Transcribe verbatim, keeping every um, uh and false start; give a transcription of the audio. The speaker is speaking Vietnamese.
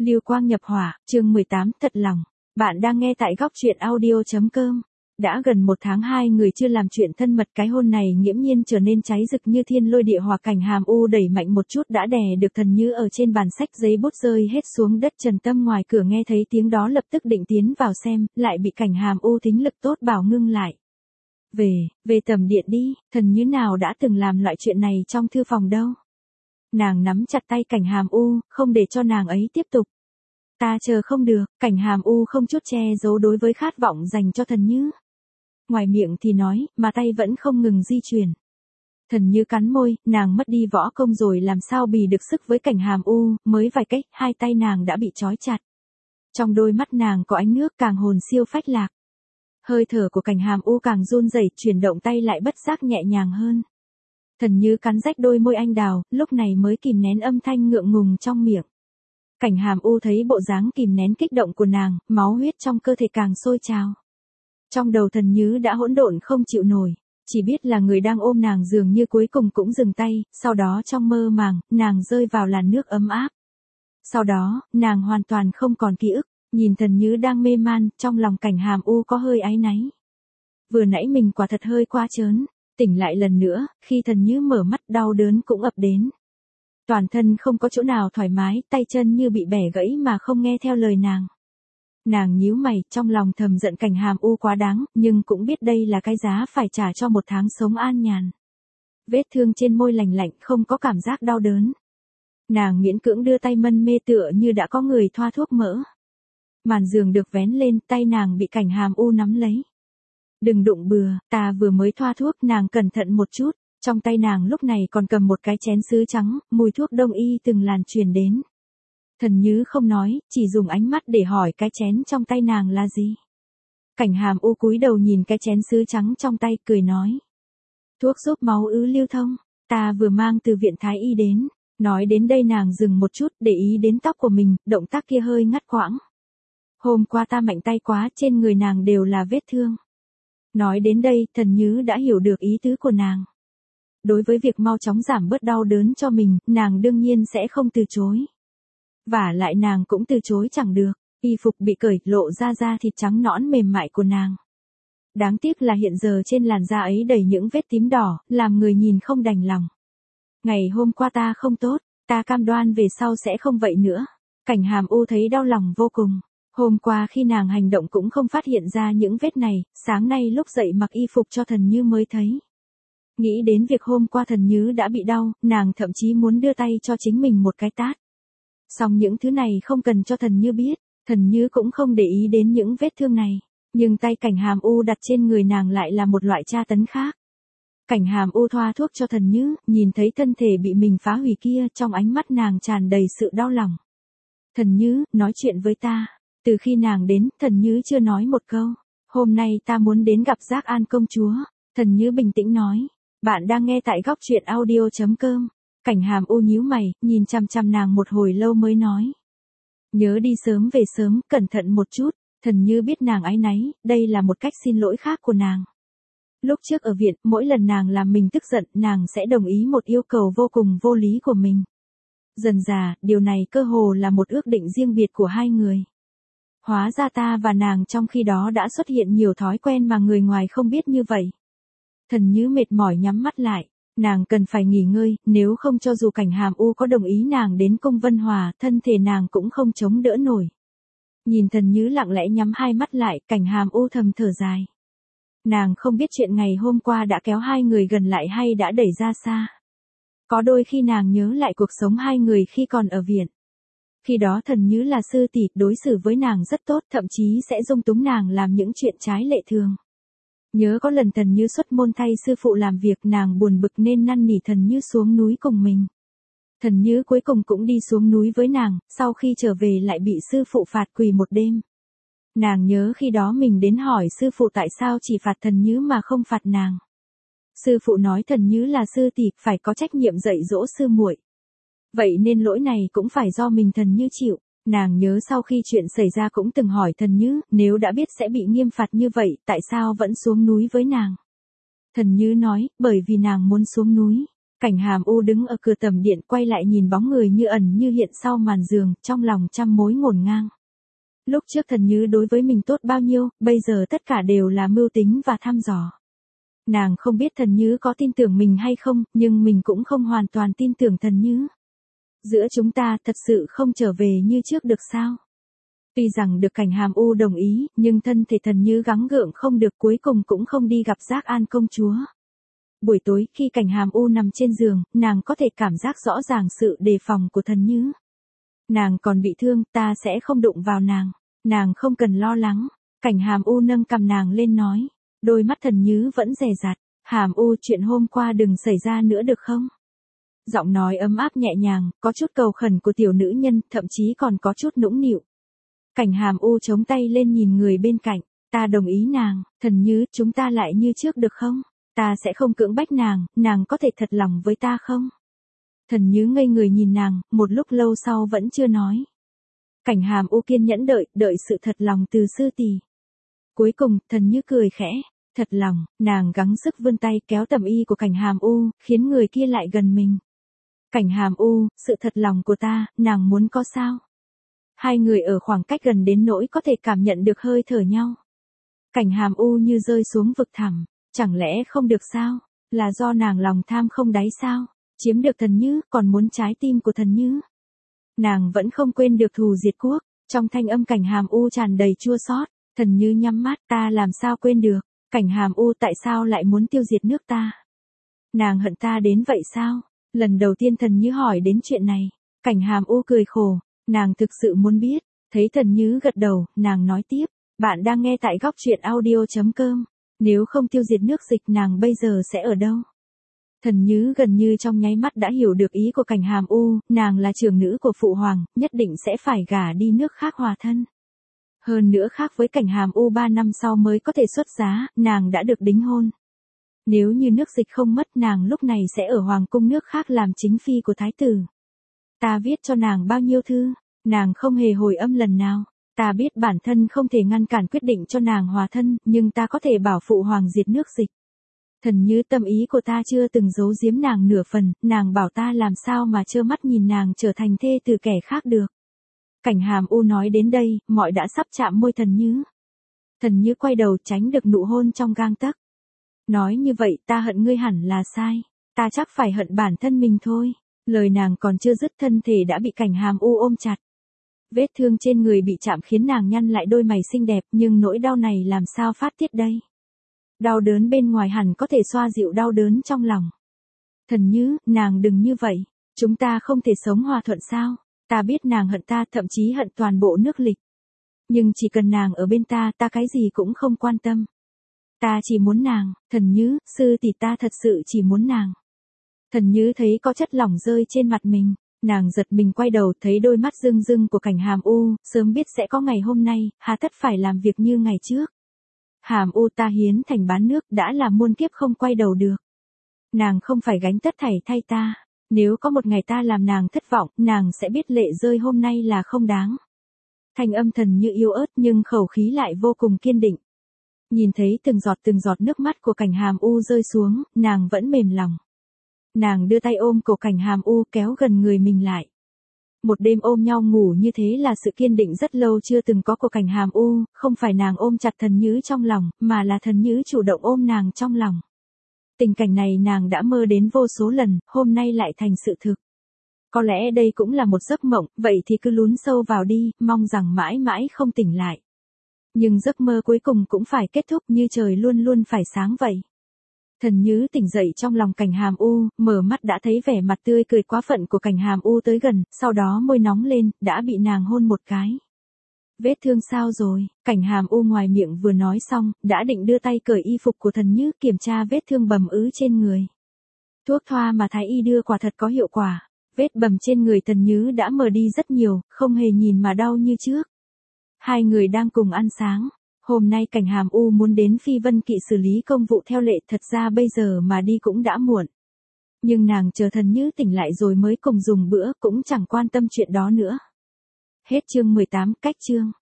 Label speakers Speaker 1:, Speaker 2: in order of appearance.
Speaker 1: Lưu quang nhập hỏa, chương mười tám, thật lòng. Bạn đang nghe tại góc truyện audio chấm com. Đã gần một tháng hai người chưa làm chuyện thân mật, cái hôn này nghiễm nhiên trở nên cháy rực như thiên lôi địa hỏa. Cảnh Hàm U đẩy mạnh một chút đã đè được Thần Như ở trên bàn sách, giấy bút rơi hết xuống đất. Trần Tâm ngoài cửa nghe thấy tiếng đó lập tức định tiến vào xem, lại bị Cảnh Hàm U thính lực tốt bảo ngưng lại. Về, về tầm điện đi, Thần Như nào đã từng làm loại chuyện này trong thư phòng đâu. Nàng nắm chặt tay Cảnh Hàm U, không để cho nàng ấy tiếp tục. Ta chờ không được, Cảnh Hàm U không chút che giấu đối với khát vọng dành cho Thần Như. Ngoài miệng thì nói, mà tay vẫn không ngừng di chuyển. Thần Như cắn môi, nàng mất đi võ công rồi làm sao bì được sức với Cảnh Hàm U, mới vài cách, hai tay nàng đã bị trói chặt. Trong đôi mắt nàng có ánh nước càng hồn siêu phách lạc. Hơi thở của Cảnh Hàm U càng run rẩy, chuyển động tay lại bất giác nhẹ nhàng hơn. Thần Như cắn rách đôi môi anh đào, lúc này mới kìm nén âm thanh ngượng ngùng trong miệng. Cảnh Hàm U thấy bộ dáng kìm nén kích động của nàng, máu huyết trong cơ thể càng sôi trào. Trong đầu Thần Như đã hỗn độn không chịu nổi, chỉ biết là người đang ôm nàng dường như cuối cùng cũng dừng tay, sau đó trong mơ màng, nàng rơi vào làn nước ấm áp. Sau đó, nàng hoàn toàn không còn ký ức, nhìn Thần Như đang mê man, trong lòng Cảnh Hàm U có hơi áy náy. Vừa nãy mình quả thật hơi quá trớn. Tỉnh lại lần nữa, khi Thần Như mở mắt đau đớn cũng ập đến. Toàn thân không có chỗ nào thoải mái, tay chân như bị bẻ gãy mà không nghe theo lời nàng. Nàng nhíu mày, trong lòng thầm giận Cảnh Hàm U quá đáng, nhưng cũng biết đây là cái giá phải trả cho một tháng sống an nhàn. Vết thương trên môi lành lạnh, không có cảm giác đau đớn. Nàng miễn cưỡng đưa tay mân mê tựa như đã có người thoa thuốc mỡ. Màn giường được vén lên, tay nàng bị Cảnh Hàm U nắm lấy. Đừng đụng bừa, ta vừa mới thoa thuốc. Nàng cẩn thận một chút, trong tay nàng lúc này còn cầm một cái chén sứ trắng, mùi thuốc đông y từng làn truyền đến. Thần Như không nói, chỉ dùng ánh mắt để hỏi cái chén trong tay nàng là gì. Cảnh Hàm U cúi đầu nhìn cái chén sứ trắng trong tay, cười nói. Thuốc giúp máu ứ lưu thông, ta vừa mang từ viện Thái Y đến. Nói đến đây nàng dừng một chút, để ý đến tóc của mình, động tác kia hơi ngắt quãng. Hôm qua ta mạnh tay quá, trên người nàng đều là vết thương. Nói đến đây, Thần Như đã hiểu được ý tứ của nàng. Đối với việc mau chóng giảm bớt đau đớn cho mình, nàng đương nhiên sẽ không từ chối. Vả lại nàng cũng từ chối chẳng được, y phục bị cởi, lộ ra da thịt trắng nõn mềm mại của nàng. Đáng tiếc là hiện giờ trên làn da ấy đầy những vết tím đỏ, làm người nhìn không đành lòng. Ngày hôm qua ta không tốt, ta cam đoan về sau sẽ không vậy nữa. Cảnh Hàm U thấy đau lòng vô cùng. Hôm qua khi nàng hành động cũng không phát hiện ra những vết này, sáng nay lúc dậy mặc y phục cho Thần Như mới thấy. Nghĩ đến việc hôm qua Thần Như đã bị đau, nàng thậm chí muốn đưa tay cho chính mình một cái tát. Song những thứ này không cần cho Thần Như biết, Thần Như cũng không để ý đến những vết thương này. Nhưng tay Cảnh Hàm U đặt trên người nàng lại là một loại tra tấn khác. Cảnh Hàm U thoa thuốc cho Thần Như, nhìn thấy thân thể bị mình phá hủy kia, trong ánh mắt nàng tràn đầy sự đau lòng. Thần Như, nói chuyện với ta. Từ khi nàng đến, Thần Như chưa nói một câu. Hôm nay ta muốn đến gặp Giác An công chúa. Thần Như bình tĩnh nói. Bạn đang nghe tại góc truyện audio chấm com. Cảnh Hàm U nhíu mày, nhìn chằm chằm nàng một hồi lâu mới nói. Nhớ đi sớm về sớm, cẩn thận một chút. Thần Như biết nàng áy náy, đây là một cách xin lỗi khác của nàng. Lúc trước ở viện, mỗi lần nàng làm mình tức giận, nàng sẽ đồng ý một yêu cầu vô cùng vô lý của mình. Dần dà, điều này cơ hồ là một ước định riêng biệt của hai người. Hóa ra ta và nàng trong khi đó đã xuất hiện nhiều thói quen mà người ngoài không biết như vậy. Thần Như mệt mỏi nhắm mắt lại, nàng cần phải nghỉ ngơi, nếu không cho dù Cảnh Hàm U có đồng ý nàng đến cung Vân Hòa, thân thể nàng cũng không chống đỡ nổi. Nhìn Thần Như lặng lẽ nhắm hai mắt lại, Cảnh Hàm U thầm thở dài. Nàng không biết chuyện ngày hôm qua đã kéo hai người gần lại hay đã đẩy ra xa. Có đôi khi nàng nhớ lại cuộc sống hai người khi còn ở viện. Khi đó Thần Như là sư tỷ, đối xử với nàng rất tốt, thậm chí sẽ dung túng nàng làm những chuyện trái lệ thường. Nhớ có lần Thần Như xuất môn thay sư phụ làm việc, nàng buồn bực nên năn nỉ Thần Như xuống núi cùng mình. Thần Như cuối cùng cũng đi xuống núi với nàng, sau khi trở về lại bị sư phụ phạt quỳ một đêm. Nàng nhớ khi đó mình đến hỏi sư phụ tại sao chỉ phạt Thần Như mà không phạt nàng. Sư phụ nói Thần Như là sư tỷ, phải có trách nhiệm dạy dỗ sư muội. Vậy nên lỗi này cũng phải do mình Thần Như chịu. Nàng nhớ sau khi chuyện xảy ra cũng từng hỏi Thần Như, nếu đã biết sẽ bị nghiêm phạt như vậy, tại sao vẫn xuống núi với nàng. Thần Như nói, bởi vì nàng muốn xuống núi. Cảnh Hàm U đứng ở cửa tầm điện quay lại nhìn bóng người như ẩn như hiện sau màn giường, trong lòng trăm mối ngổn ngang. Lúc trước Thần Như đối với mình tốt bao nhiêu, bây giờ tất cả đều là mưu tính và thăm dò. Nàng không biết Thần Như có tin tưởng mình hay không, nhưng mình cũng không hoàn toàn tin tưởng Thần Như. Giữa chúng ta thật sự không trở về như trước được sao? Tuy rằng được Cảnh Hàm U đồng ý, nhưng thân thể Thần Như gắng gượng không được, cuối cùng cũng không đi gặp Giác An công chúa. Buổi tối khi Cảnh Hàm U nằm trên giường, nàng có thể cảm giác rõ ràng sự đề phòng của Thần Như. Nàng còn bị thương, ta sẽ không đụng vào nàng. Nàng không cần lo lắng. Cảnh Hàm U nâng cằm nàng lên nói. Đôi mắt Thần Như vẫn dè dặt. Hàm U, chuyện hôm qua đừng xảy ra nữa được không? Giọng nói ấm áp nhẹ nhàng, có chút cầu khẩn của tiểu nữ nhân, thậm chí còn có chút nũng nịu. Cảnh Hàm U chống tay lên nhìn người bên cạnh. Ta đồng ý nàng. Thần Như, chúng ta lại như trước được không? Ta sẽ không cưỡng bách nàng, nàng có thể thật lòng với ta không? Thần Như ngây người nhìn nàng, một lúc lâu sau vẫn chưa nói. Cảnh Hàm U kiên nhẫn đợi, đợi sự thật lòng từ sư tỷ. Cuối cùng, Thần Như cười khẽ, thật lòng, nàng gắng sức vươn tay kéo tầm y của Cảnh Hàm U, khiến người kia lại gần mình. Cảnh Hàm U, sự thật lòng của ta, nàng muốn có sao? Hai người ở khoảng cách gần đến nỗi có thể cảm nhận được hơi thở nhau. Cảnh Hàm U như rơi xuống vực thẳm, chẳng lẽ không được sao? Là do nàng lòng tham không đáy sao? Chiếm được Thần Như, còn muốn trái tim của Thần Như. Nàng vẫn không quên được thù diệt quốc, trong thanh âm Cảnh Hàm U tràn đầy chua xót. Thần Như nhắm mắt, ta làm sao quên được? Cảnh Hàm U, tại sao lại muốn tiêu diệt nước ta? Nàng hận ta đến vậy sao? Lần đầu tiên Thần Như hỏi đến chuyện này, Cảnh Hàm U cười khổ, nàng thực sự muốn biết. Thấy Thần Như gật đầu, nàng nói tiếp, bạn đang nghe tại góc truyện audio chấm com. Nếu không tiêu diệt nước Dịch, nàng bây giờ sẽ ở đâu? Thần Như gần như trong nháy mắt đã hiểu được ý của Cảnh Hàm U, nàng là trưởng nữ của Phụ Hoàng, nhất định sẽ phải gả đi nước khác hòa thân. Hơn nữa khác với Cảnh Hàm U ba năm sau mới có thể xuất giá, nàng đã được đính hôn. Nếu như nước Dịch không mất, nàng lúc này sẽ ở Hoàng cung nước khác làm chính phi của Thái tử. Ta viết cho nàng bao nhiêu thư, nàng không hề hồi âm lần nào. Ta biết bản thân không thể ngăn cản quyết định cho nàng hòa thân, nhưng ta có thể bảo Phụ Hoàng diệt nước Dịch. Thần Như, tâm ý của ta chưa từng giấu giếm nàng nửa phần, nàng bảo ta làm sao mà trơ mắt nhìn nàng trở thành thê từ kẻ khác được. Cảnh Hàm U nói đến đây, mọi đã sắp chạm môi Thần Như. Thần Như quay đầu tránh được nụ hôn trong gang tấc. Nói như vậy, ta hận ngươi hẳn là sai. Ta chắc phải hận bản thân mình thôi. Lời nàng còn chưa dứt, thân thể đã bị Cảnh Hàm U ôm chặt. Vết thương trên người bị chạm khiến nàng nhăn lại đôi mày xinh đẹp, nhưng nỗi đau này làm sao phát tiết đây? Đau đớn bên ngoài hẳn có thể xoa dịu đau đớn trong lòng. Thần Như, nàng đừng như vậy. Chúng ta không thể sống hòa thuận sao? Ta biết nàng hận ta, thậm chí hận toàn bộ nước Lịch. Nhưng chỉ cần nàng ở bên ta, ta cái gì cũng không quan tâm. Ta chỉ muốn nàng. Thần Như, sư tỷ, ta thật sự chỉ muốn nàng. Thần Như thấy có chất lỏng rơi trên mặt mình. Nàng giật mình quay đầu, thấy đôi mắt rưng rưng của Cảnh Hàm U, sớm biết sẽ có ngày hôm nay, hà tất phải làm việc như ngày trước. Hàm U, ta hiến thành bán nước, đã là muôn kiếp không quay đầu được. Nàng không phải gánh tất thảy thay ta. Nếu có một ngày ta làm nàng thất vọng, nàng sẽ biết lệ rơi hôm nay là không đáng. Thanh âm Thần Như yếu ớt nhưng khẩu khí lại vô cùng kiên định. Nhìn thấy từng giọt từng giọt nước mắt của Cảnh Hàm U rơi xuống, nàng vẫn mềm lòng. Nàng đưa tay ôm cổ Cảnh Hàm U, kéo gần người mình lại. Một đêm ôm nhau ngủ như thế là sự kiên định rất lâu chưa từng có của Cảnh Hàm U, không phải nàng ôm chặt Thần Như trong lòng, mà là Thần Như chủ động ôm nàng trong lòng. Tình cảnh này nàng đã mơ đến vô số lần, hôm nay lại thành sự thực. Có lẽ đây cũng là một giấc mộng, vậy thì cứ lún sâu vào đi, mong rằng mãi mãi không tỉnh lại. Nhưng giấc mơ cuối cùng cũng phải kết thúc, như trời luôn luôn phải sáng vậy. Thần Như tỉnh dậy trong lòng Cảnh Hàm U, mở mắt đã thấy vẻ mặt tươi cười quá phận của Cảnh Hàm U tới gần, sau đó môi nóng lên, đã bị nàng hôn một cái. Vết thương sao rồi? Cảnh Hàm U ngoài miệng vừa nói xong, đã định đưa tay cởi y phục của Thần Như, kiểm tra vết thương bầm ứ trên người. Thuốc thoa mà Thái y đưa quả thật có hiệu quả. Vết bầm trên người Thần Như đã mờ đi rất nhiều, không hề nhìn mà đau như trước. Hai người đang cùng ăn sáng. Hôm nay Cảnh Hàm U muốn đến Phi Vân Kỵ xử lý công vụ theo lệ, thật ra bây giờ mà đi cũng đã muộn. Nhưng nàng chờ Thần Như tỉnh lại rồi mới cùng dùng bữa, cũng chẳng quan tâm chuyện đó nữa. Hết chương mười tám, cách chương.